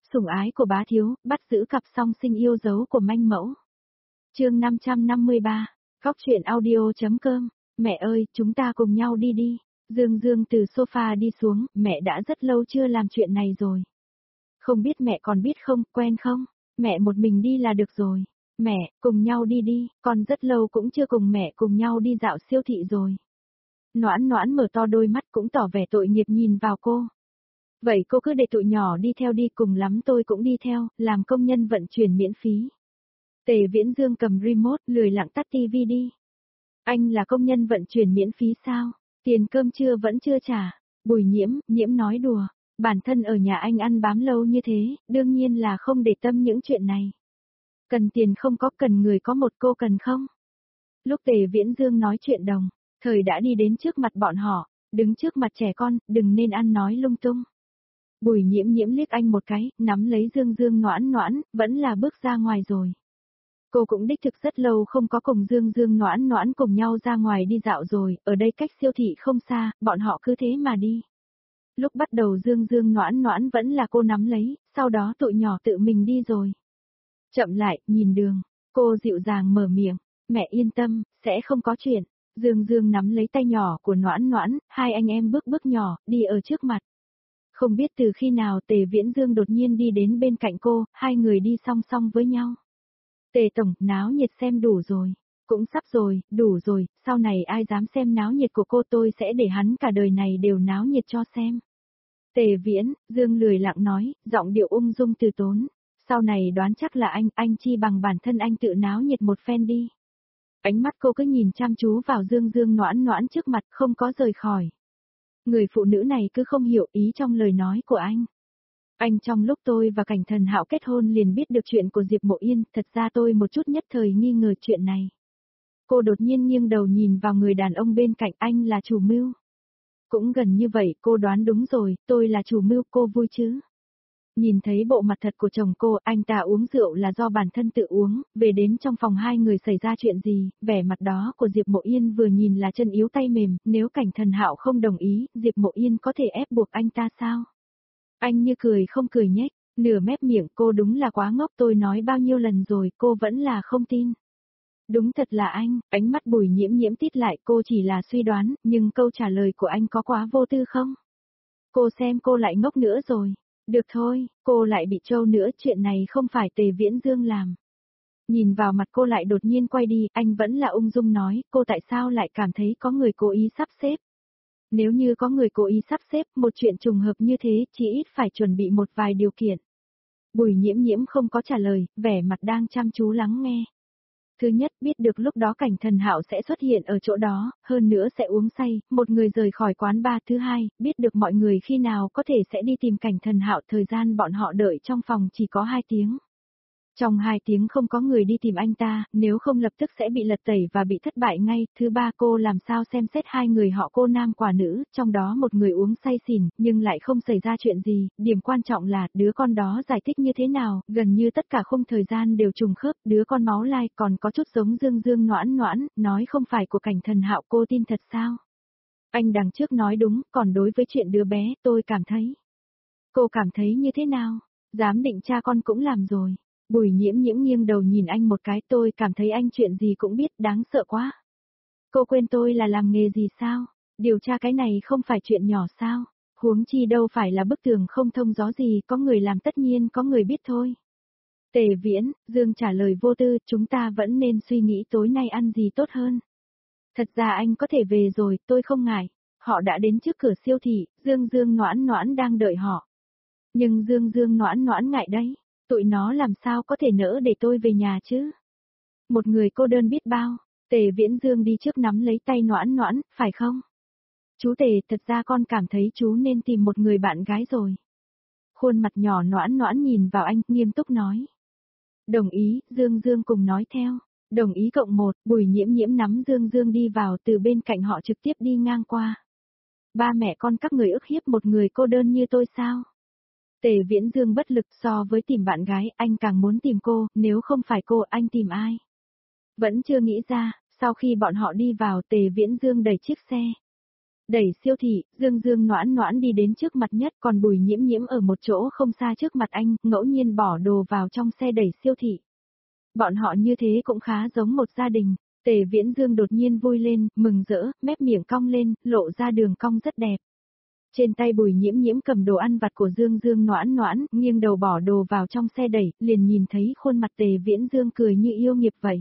Sủng ái của bá thiếu, bắt giữ cặp song sinh yêu dấu của manh mẫu. Chương 553, Góc truyện audio.com. Mẹ ơi, chúng ta cùng nhau đi đi. Dương Dương từ sofa đi xuống, mẹ đã rất lâu chưa làm chuyện này rồi. Không biết mẹ còn biết không, quen không? Mẹ một mình đi là được rồi. Mẹ, cùng nhau đi đi, con rất lâu cũng chưa cùng mẹ cùng nhau đi dạo siêu thị rồi. Noãn Noãn mở to đôi mắt cũng tỏ vẻ tội nghiệp nhìn vào cô. Vậy cô cứ để tụi nhỏ đi theo đi, cùng lắm tôi cũng đi theo, làm công nhân vận chuyển miễn phí. Tề Viễn Dương cầm remote, lười lặng tắt tivi đi. Anh là công nhân vận chuyển miễn phí sao? Tiền cơm trưa vẫn chưa trả. Bùi Nhiễm nói đùa. Bản thân ở nhà anh ăn bám lâu như thế, đương nhiên là không để tâm những chuyện này. Cần tiền không có, cần người có một, cô cần không? Lúc Tề Viễn Dương nói chuyện đồng, thời đã đi đến trước mặt bọn họ, đứng trước mặt trẻ con, đừng nên ăn nói lung tung. Bùi Nhiễm liếc anh một cái, nắm lấy Dương Dương Noãn Noãn, vẫn là bước ra ngoài rồi. Cô cũng đích thực rất lâu không có cùng Dương Dương Noãn Noãn cùng nhau ra ngoài đi dạo rồi, ở đây cách siêu thị không xa, bọn họ cứ thế mà đi. Lúc bắt đầu Dương Dương Noãn Noãn vẫn là cô nắm lấy, sau đó tụi nhỏ tự mình đi rồi. Chậm lại, nhìn đường, cô dịu dàng mở miệng, mẹ yên tâm, sẽ không có chuyện. Dương Dương nắm lấy tay nhỏ của Noãn Noãn, hai anh em bước nhỏ, đi ở trước mặt. Không biết từ khi nào Tề Viễn Dương đột nhiên đi đến bên cạnh cô, hai người đi song song với nhau. Tề tổng, náo nhiệt xem đủ rồi. Cũng sắp rồi, đủ rồi, sau này ai dám xem náo nhiệt của cô tôi sẽ để hắn cả đời này đều náo nhiệt cho xem. Tề Viễn Dương lười lặng nói, giọng điệu ung dung từ tốn. Sau này đoán chắc là anh chi bằng bản thân anh tự náo nhiệt một phen đi. Ánh mắt cô cứ nhìn chăm chú vào Dương Dương Noãn Noãn trước mặt, không có rời khỏi. Người phụ nữ này cứ không hiểu ý trong lời nói của anh. Anh trong lúc tôi và Cảnh Thần Hạo kết hôn liền biết được chuyện của Diệp Mộ Yên, thật ra tôi một chút nhất thời nghi ngờ chuyện này. Cô đột nhiên nghiêng đầu nhìn vào người đàn ông bên cạnh, anh là chủ mưu. Cũng gần như vậy, cô đoán đúng rồi, tôi là chủ mưu, cô vui chứ? Nhìn thấy bộ mặt thật của chồng cô, anh ta uống rượu là do bản thân tự uống, về đến trong phòng hai người xảy ra chuyện gì, vẻ mặt đó của Diệp Mộ Yên vừa nhìn là chân yếu tay mềm, nếu Cảnh Thần Hạo không đồng ý, Diệp Mộ Yên có thể ép buộc anh ta sao? Anh như cười không cười nhếch, nửa mép miệng, cô đúng là quá ngốc, tôi nói bao nhiêu lần rồi, cô vẫn là không tin. Đúng thật là anh, ánh mắt Bùi Nhiễm tít lại, cô chỉ là suy đoán, nhưng câu trả lời của anh có quá vô tư không? Cô xem cô lại ngốc nữa rồi. Được thôi, cô lại bị trâu nữa, chuyện này không phải Tề Viễn Dương làm. Nhìn vào mặt cô lại đột nhiên quay đi, anh vẫn là ung dung nói, cô tại sao lại cảm thấy có người cố ý sắp xếp? Nếu như có người cố ý sắp xếp một chuyện trùng hợp như thế, chỉ ít phải chuẩn bị một vài điều kiện. Bùi Nhiễm không có trả lời, vẻ mặt đang chăm chú lắng nghe. Thứ nhất, biết được lúc đó Cảnh Thần Hạo sẽ xuất hiện ở chỗ đó, hơn nữa sẽ uống say, một người rời khỏi quán bar. Thứ hai, biết được mọi người khi nào có thể sẽ đi tìm Cảnh Thần Hạo, thời gian bọn họ đợi trong phòng chỉ có 2 tiếng. Trong 2 tiếng không có người đi tìm anh ta, nếu không lập tức sẽ bị lật tẩy và bị thất bại ngay. Thứ ba, cô làm sao xem xét hai người họ cô nam quả nữ, trong đó một người uống say xỉn, nhưng lại không xảy ra chuyện gì, điểm quan trọng là đứa con đó giải thích như thế nào, gần như tất cả khung thời gian đều trùng khớp, đứa con máu lai còn có chút giống Dương Dương Noãn Noãn, nói không phải của Cảnh Thần Hạo, cô tin thật sao? Anh đằng trước nói đúng, còn đối với chuyện đứa bé, tôi cảm thấy. Cô cảm thấy như thế nào? Giám định cha con cũng làm rồi. Bùi Nhiễm nghiêng đầu nhìn anh một cái, tôi cảm thấy anh chuyện gì cũng biết, đáng sợ quá. Cô quên tôi là làm nghề gì sao? Điều tra cái này không phải chuyện nhỏ sao? Huống chi đâu phải là bức tường không thông gió gì, có người làm tất nhiên có người biết thôi. Tề Viễn Dương trả lời vô tư, chúng ta vẫn nên suy nghĩ tối nay ăn gì tốt hơn. Thật ra anh có thể về rồi, tôi không ngại. Họ đã đến trước cửa siêu thị, Dương Dương Noãn Noãn đang đợi họ. Nhưng Dương Dương Noãn Noãn ngại đấy. Tụi nó làm sao có thể nỡ để tôi về nhà chứ? Một người cô đơn biết bao. Tề Viễn Dương đi trước nắm lấy tay Noãn Noãn, phải không? Chú Tề, thật ra con cảm thấy chú nên tìm một người bạn gái rồi. Khuôn mặt nhỏ Noãn Noãn nhìn vào anh, nghiêm túc nói. Đồng ý, Dương Dương cùng nói theo. Đồng ý cộng 1, Bùi Nhiễm nắm Dương Dương đi vào, từ bên cạnh họ trực tiếp đi ngang qua. Ba mẹ con các người ức hiếp một người cô đơn như tôi sao? Tề Viễn Dương bất lực, so với tìm bạn gái, anh càng muốn tìm cô, nếu không phải cô, anh tìm ai? Vẫn chưa nghĩ ra, sau khi bọn họ đi vào, Tề Viễn Dương đẩy chiếc xe. Đẩy siêu thị, Dương Dương Noãn Noãn đi đến trước mặt nhất, còn Bùi Nhiễm Nhiễm ở một chỗ không xa trước mặt anh, ngẫu nhiên bỏ đồ vào trong xe đẩy siêu thị. Bọn họ như thế cũng khá giống một gia đình. Tề Viễn Dương đột nhiên vui lên, mừng rỡ, mép miệng cong lên, lộ ra đường cong rất đẹp. Trên tay Bùi Nhiễm Nhiễm cầm đồ ăn vặt của Dương Dương Noãn Noãn, nghiêng đầu bỏ đồ vào trong xe đẩy, liền nhìn thấy khuôn mặt Tề Viễn Dương cười như yêu nghiệt vậy.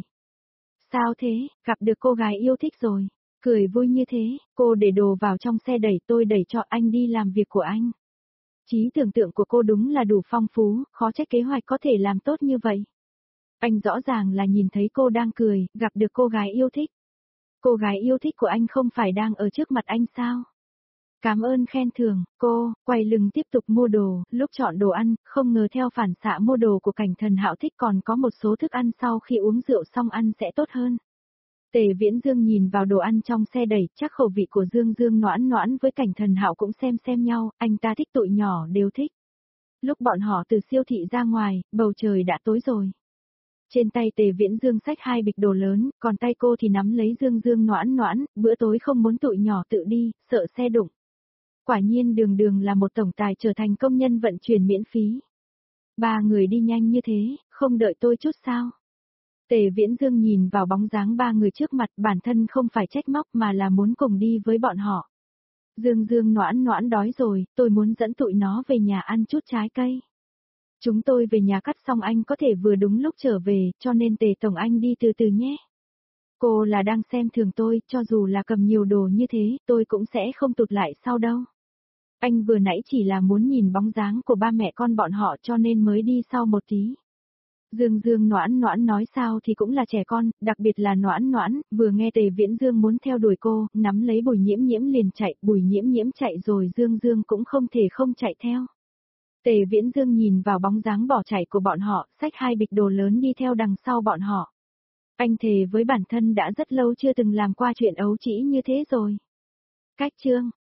Sao thế, gặp được cô gái yêu thích rồi. Cười vui như thế, cô để đồ vào trong xe đẩy, tôi đẩy cho anh đi làm việc của anh. Trí tưởng tượng của cô đúng là đủ phong phú, khó trách kế hoạch có thể làm tốt như vậy. Anh rõ ràng là nhìn thấy cô đang cười, gặp được cô gái yêu thích. Cô gái yêu thích của anh không phải đang ở trước mặt anh sao? Cảm ơn khen thưởng, cô, quay lưng tiếp tục mua đồ, lúc chọn đồ ăn, không ngờ theo phản xạ mua đồ của Cảnh Thần Hạo thích còn có một số thức ăn sau khi uống rượu xong ăn sẽ tốt hơn. Tề Viễn Dương nhìn vào đồ ăn trong xe đẩy, chắc khẩu vị của Dương Dương Noãn Noãn với Cảnh Thần Hạo cũng xem nhau, anh ta thích tụi nhỏ đều thích. Lúc bọn họ từ siêu thị ra ngoài, bầu trời đã tối rồi. Trên tay Tề Viễn Dương xách 2 bịch đồ lớn, còn tay cô thì nắm lấy Dương Dương Noãn Noãn, bữa tối không muốn tụi nhỏ tự đi, sợ xe đụng. Quả nhiên Đường Đường là một tổng tài trở thành công nhân vận chuyển miễn phí. 3 người đi nhanh như thế, không đợi tôi chút sao? Tề Viễn Dương nhìn vào bóng dáng 3 người trước mặt, bản thân không phải trách móc mà là muốn cùng đi với bọn họ. Dương Dương Noãn Noãn đói rồi, tôi muốn dẫn tụi nó về nhà ăn chút trái cây. Chúng tôi về nhà cắt xong anh có thể vừa đúng lúc trở về, cho nên Tề Tổng anh đi từ từ nhé. Cô là đang xem thường tôi, cho dù là cầm nhiều đồ như thế, tôi cũng sẽ không tụt lại sau đâu. Anh vừa nãy chỉ là muốn nhìn bóng dáng của ba mẹ con bọn họ cho nên mới đi sau một tí. Dương Dương Noãn Noãn nói sao thì cũng là trẻ con, đặc biệt là Noãn Noãn, vừa nghe Tề Viễn Dương muốn theo đuổi cô, nắm lấy Bùi Nhiễm Nhiễm liền chạy, Bùi Nhiễm Nhiễm chạy rồi Dương Dương cũng không thể không chạy theo. Tề Viễn Dương nhìn vào bóng dáng bỏ chạy của bọn họ, xách 2 bịch đồ lớn đi theo đằng sau bọn họ. Anh thề với bản thân đã rất lâu chưa từng làm qua chuyện ấu trĩ như thế rồi. Cách chương